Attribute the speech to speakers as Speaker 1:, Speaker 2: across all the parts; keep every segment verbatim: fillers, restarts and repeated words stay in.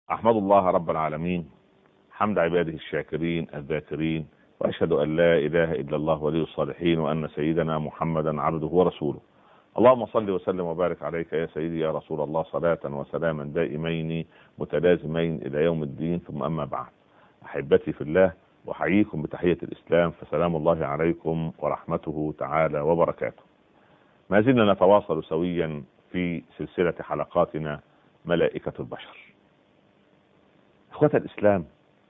Speaker 1: أحمد الله رب العالمين حمد عباده الشاكرين الذاكرين، وأشهد أن لا إله إلا الله ولي الصالحين، وأن سيدنا محمدا عبده ورسوله. اللهم صل وسلم وبارك عليك يا سيدي يا رسول الله، صلاة وسلاما دائمين متلازمين إلى يوم الدين. ثم أما بعد، أحبتي في الله، وحييكم بتحية الإسلام، فسلام الله عليكم ورحمته تعالى وبركاته. ما زلنا نتواصل سويا في سلسلة حلقاتنا ملائكة البشر. إخوة الإسلام،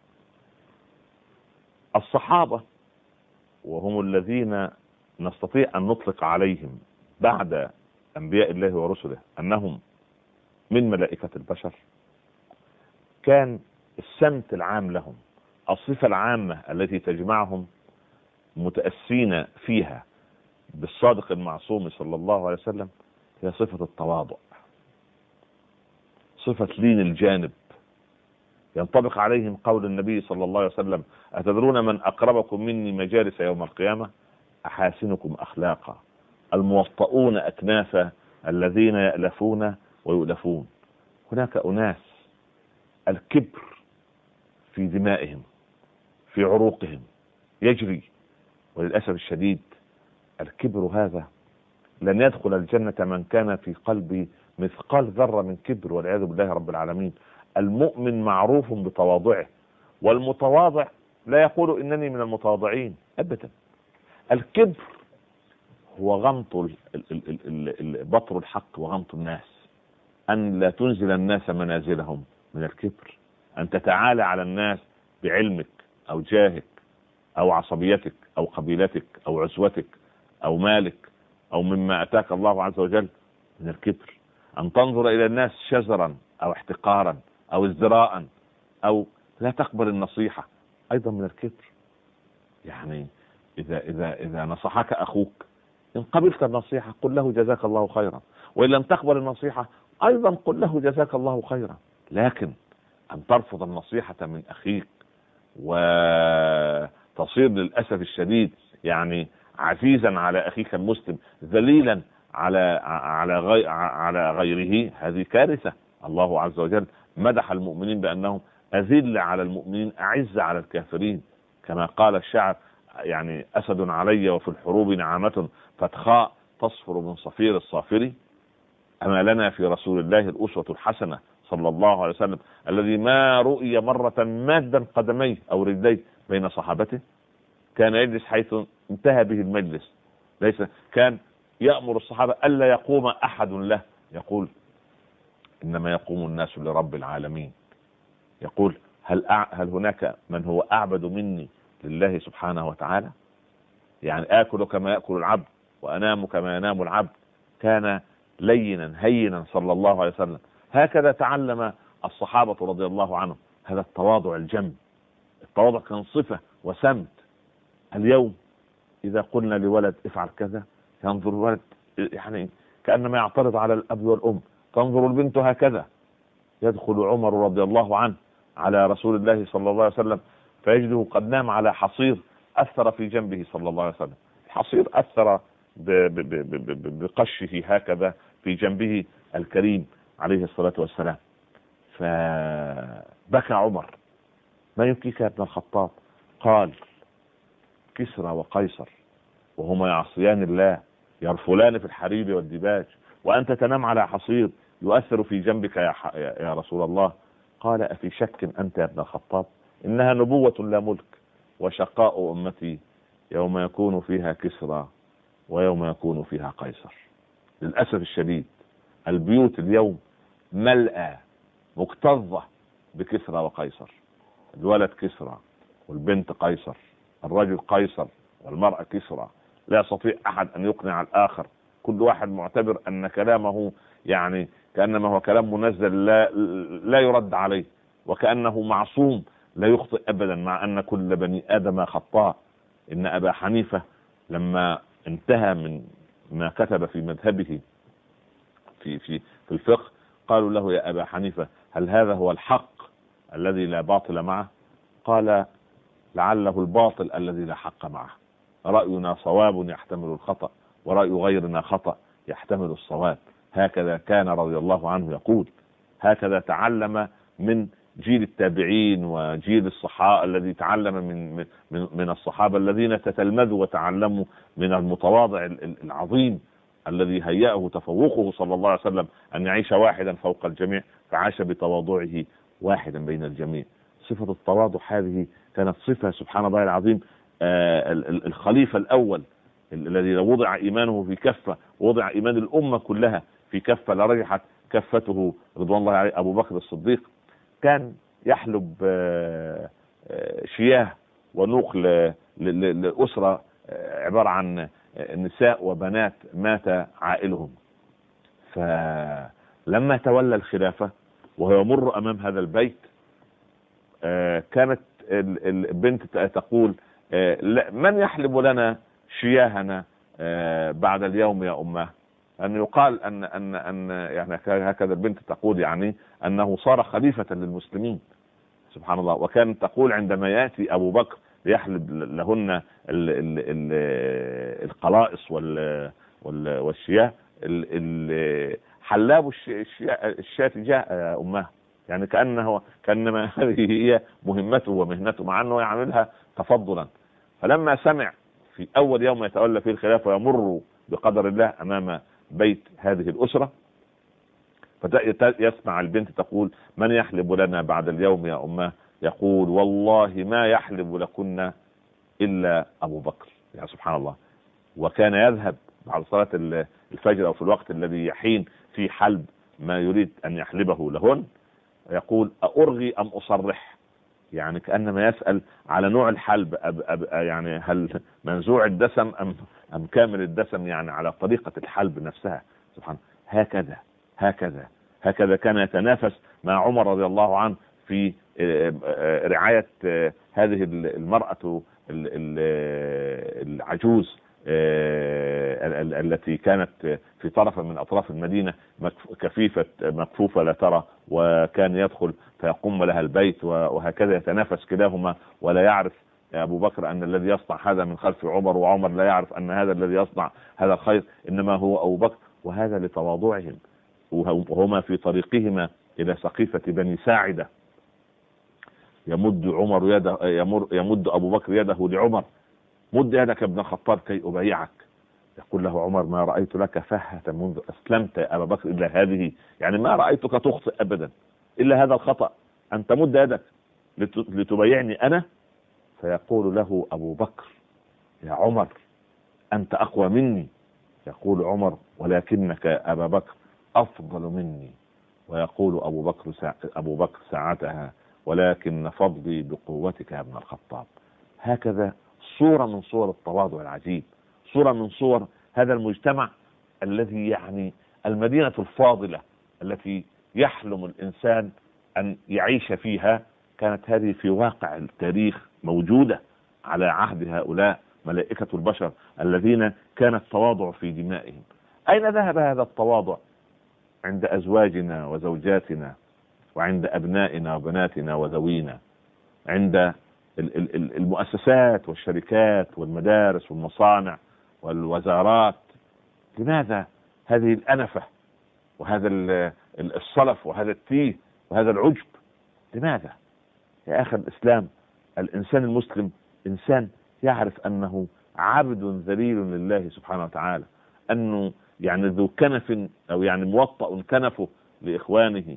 Speaker 1: الصحابة وهم الذين نستطيع أن نطلق عليهم بعد أنبياء الله ورسله أنهم من ملائكة البشر، كان السمت العام لهم، الصفة العامة التي تجمعهم متأسين فيها بالصادق المعصوم صلى الله عليه وسلم هي صفة التواضع، صفة لين الجانب. ينطبق عليهم قول النبي صلى الله عليه وسلم: أتدرون من أقربكم مني مجالس يوم القيامة؟ أحاسنكم أخلاقا، الموطؤون أكنافا، الذين يألفون ويؤلفون. هناك أناس الكبر في دمائهم، في عروقهم يجري، وللأسف الشديد الكبر هذا لن يدخل الجنة من كان في قلبه مثقال ذرة من كبر، والعياذ بالله رب العالمين. المؤمن معروف بتواضعه، والمتواضع لا يقول إنني من المتواضعين أبدا. الكبر هو غمط بطر الحق وغمط الناس، أن لا تنزل الناس منازلهم من الكبر، أن تتعالى على الناس بعلمك أو جاهك أو عصبيتك أو قبيلتك أو عزوتك أو مالك أو مما أتاك الله عز وجل من الكبر، أن تنظر إلى الناس شزرا أو احتقارا أو ازدراء أو لا تقبل النصيحة، أيضا من الكبر. يعني إذا إذا إذا نصحك أخوك، إن قبلت النصيحة قل له جزاك الله خيرا، وإن لم تقبل النصيحة أيضا قل له جزاك الله خيرا. لكن أن ترفض النصيحة من أخيك وتصير للأسف الشديد يعني عزيزا على أخيك المسلم، ذليلا على على غي على غيره، هذه كارثة. الله عز وجل مدح المؤمنين بأنهم أذل على المؤمنين أعز على الكافرين، كما قال الشاعر: يعني أسد علي وفي الحروب نعمة فتخاء تصفر من صفير الصافري. أما لنا في رسول الله الأسوة الحسنة صلى الله عليه وسلم، الذي ما رؤي مرة مادا قدميه أو رجليه بين صحابته، كان يجلس حيث انتهى به المجلس، ليس كان يأمر الصحابة ألا يقوم أحد له، يقول: إنما يقوم الناس لرب العالمين. يقول: هل هل هناك من هو أعبد مني لله سبحانه وتعالى؟ يعني آكل كما يأكل العبد وأنام كما ينام العبد. كان لينا هينا صلى الله عليه وسلم. هكذا تعلم الصحابة رضي الله عنهم هذا التواضع الجم. التواضع كان صفة وسمت. اليوم إذا قلنا لولد افعل كذا، ينظر الولد يعني كأنما يعترض على الأب والأم. تنظر البنت هكذا. يدخل عمر رضي الله عنه على رسول الله صلى الله عليه وسلم فيجده قد نام على حصير أثر في جنبه صلى الله عليه وسلم. الحصير أثر بقشه هكذا في جنبه الكريم عليه الصلاة والسلام. فبكى عمر: ما يبكيك يا ابن الخطاب؟ قال: كسرى وقيصر وهما يعصيان الله يرفلان في الحرير والدباج، وأنت تنام على حصير يؤثر في جنبك يا, يا رسول الله. قال: أفي شك أنت يا ابن الخطاب؟ إنها نبوة لا ملك، وشقاء أمتي يوم يكون فيها كسرى ويوم يكون فيها قيصر. للأسف الشديد البيوت اليوم ملأى مكتظة بكسرى وقيصر. الولد كسرى والبنت قيصر، الرجل قيصر والمرأة كسرى. لا يستطيع أحد أن يقنع الآخر، كل واحد معتبر أن كلامه يعني كأنما هو كلام منزل لا, لا يرد عليه، وكأنه معصوم لا يخطئ أبدا، مع أن كل بني آدم خطاء. إن أبا حنيفة لما انتهى من ما كتب في مذهبه في, في, في الفقه، قالوا له: يا أبا حنيفة، هل هذا هو الحق الذي لا باطل معه؟ قال: لعله الباطل الذي لا حق معه. رأينا صواب يحتمل الخطأ، ورأي غيرنا خطأ يحتمل الصواب. هكذا كان رضي الله عنه يقول، هكذا تعلم من جيل التابعين وجيل الصحابة الذي تعلم من من من الصحابة الذين تتلمذوا وتعلموا من المتواضع العظيم الذي هيأه تفوقه صلى الله عليه وسلم أن يعيش واحدا فوق الجميع، فعاش بتواضعه واحدا بين الجميع. صفة التواضع هذه كانت صفة سبحان الله العظيم. آه الخليفة الأول الذي لو وضع إيمانه في كفة، وضع إيمان الأمة كلها في كفة لرجحت كفته رضوان الله عليه، أبو بكر الصديق، كان يحلب آه آه شياه ونوق لأسرة آه عبارة عن نساء وبنات مات عائلهم. فلما تولى الخلافة وهو يمر أمام هذا البيت آه كانت البنت تقول آه من يحلب لنا شياهنا آه بعد اليوم يا أمه؟ أن يقال أن أن أن يعني هكذا البنت تقول يعني أنه صار خليفة للمسلمين سبحان الله. وكانت تقول عندما يأتي أبو بكر ليحلب لهن ال ال ال القلائص والشياه، حلاب الشاة جاء أمها، يعني كأنه كأنما هذه هي مهمته ومهنته، مع أنه يعملها تفضلا. فلما سمع في أول يوم يتولى فيه الخلافة يمر بقدر الله أمام بيت هذه الأسرة، فيسمع البنت تقول من يحلب لنا بعد اليوم يا أمه؟ يقول والله ما يحلب لكنا إلا أبو بكر. يعني سبحان الله. وكان يذهب بعد صلاة الفجر أو في الوقت الذي يحين في حلب ما يريد أن يحلبه لهن، يقول أأرغي أم أصرح؟ يعني كأنما يسأل على نوع الحلب، أب أب يعني هل منزوع الدسم أم, أم كامل الدسم، يعني على طريقة الحلب نفسها. سبحان الله. هكذا هكذا هكذا كان يتنافس مع عمر رضي الله عنه في رعاية هذه المرأة العجوز التي كانت في طرف من أطراف المدينة كفيفة مكفوفة لا ترى، وكان يدخل فيقوم لها البيت، وهكذا يتنافس كلاهما، ولا يعرف أبو بكر أن الذي يصنع هذا من خلف عمر، وعمر لا يعرف أن هذا الذي يصنع هذا الخير إنما هو أبو بكر. وهذا لتواضعهم، وهما في طريقهما إلى سقيفة بني ساعدة يمد عمر يده يمر يمد أبو بكر يده لعمر، مد يدك ابن الخطاب كي أبايعك. يقول له عمر ما رأيت لك فهة منذ أسلمت يا أبا بكر إلا هذه، يعني ما رأيتك تخطئ أبدا إلا هذا الخطأ، أن تمد يدك لتبايعني أنا. فيقول له أبو بكر يا عمر أنت أقوى مني. يقول عمر ولكنك أبا بكر أفضل مني. ويقول أبو بكر سا... أبو بكر ساعتها ولكن فضلي بقوتك يا ابن الخطاب. هكذا صورة من صور التواضع العجيب، صورة من صور هذا المجتمع الذي يعني المدينة الفاضلة التي يحلم الإنسان أن يعيش فيها. كانت هذه في واقع التاريخ موجودة على عهد هؤلاء ملائكة البشر الذين كان التواضع في دمائهم. أين ذهب هذا التواضع؟ عند أزواجنا وزوجاتنا، وعند أبنائنا وبناتنا وذوينا، عند المؤسسات والشركات والمدارس والمصانع والوزارات. لماذا هذه الأنفة وهذا الصلف وهذا التيه وهذا العجب؟ لماذا يا أخي الإسلام؟ الإنسان المسلم إنسان يعرف أنه عبد ذليل لله سبحانه وتعالى، أنه يعني ذو كنف أو يعني موطأ كنفه لإخوانه،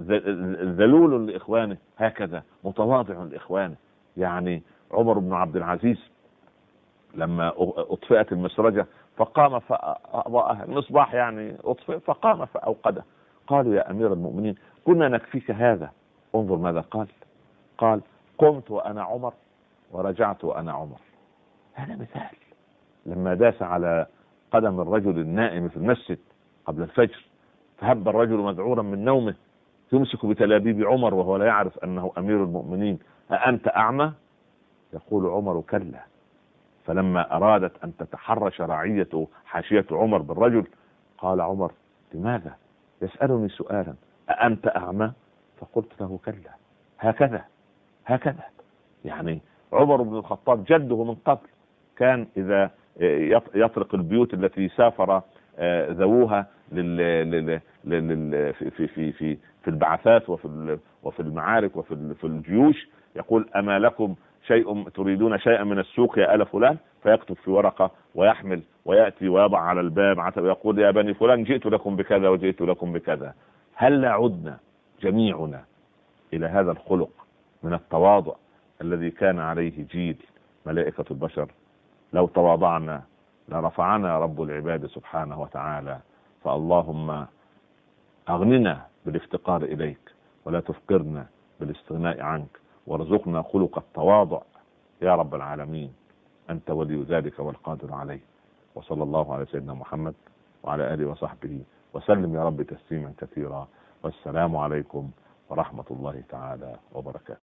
Speaker 1: ذلول لإخوانه، هكذا متواضع لإخوانه. يعني عمر بن عبد العزيز لما أطفئت المسرجة فقام فأضاءها، المصباح يعني أطفئ فقام فأوقده. قالوا يا أمير المؤمنين كنا نكفيك هذا. انظر ماذا قال، قال قمت وأنا عمر ورجعت وأنا عمر. هذا مثال. لما داس على قدم الرجل النائم في المسجد قبل الفجر فهب الرجل مذعورا من نومه يمسك بتلابيب عمر وهو لا يعرف أنه أمير المؤمنين، أأنت أعمى؟ يقول عمر كلا. فلما أرادت أن تتحرش رعية حاشية عمر بالرجل قال عمر لماذا يسألني سؤالا أأنت أعمى؟ فقلت له كلا. هكذا هكذا يعني عمر بن الخطاب جده من قبل كان إذا يطرق البيوت التي سافر ذووها لل... لل... لل... في في في في في البعثات وفي ال... وفي المعارك وفي ال... في الجيوش، يقول أما لكم شيء تريدون شيئا من السوق يا آل فلان، فيكتب في ورقة ويحمل ويأتي ويضع على الباب عتب يقول يا بني فلان جئت لكم بكذا وجئت لكم بكذا. هل عدنا جميعنا إلى هذا الخلق من التواضع الذي كان عليه جيل ملائكة البشر؟ لو تواضعنا لرفعنا رب العباد سبحانه وتعالى. فاللهم أغننا بالافتقار إليك ولا تفقرنا بالاستغناء عنك، وارزقنا خلق التواضع يا رب العالمين، أنت ولي ذلك والقادر عليه. وصلى الله على سيدنا محمد وعلى آله وصحبه وسلم يا رب تسليما كثيرا، والسلام عليكم ورحمة الله تعالى وبركاته.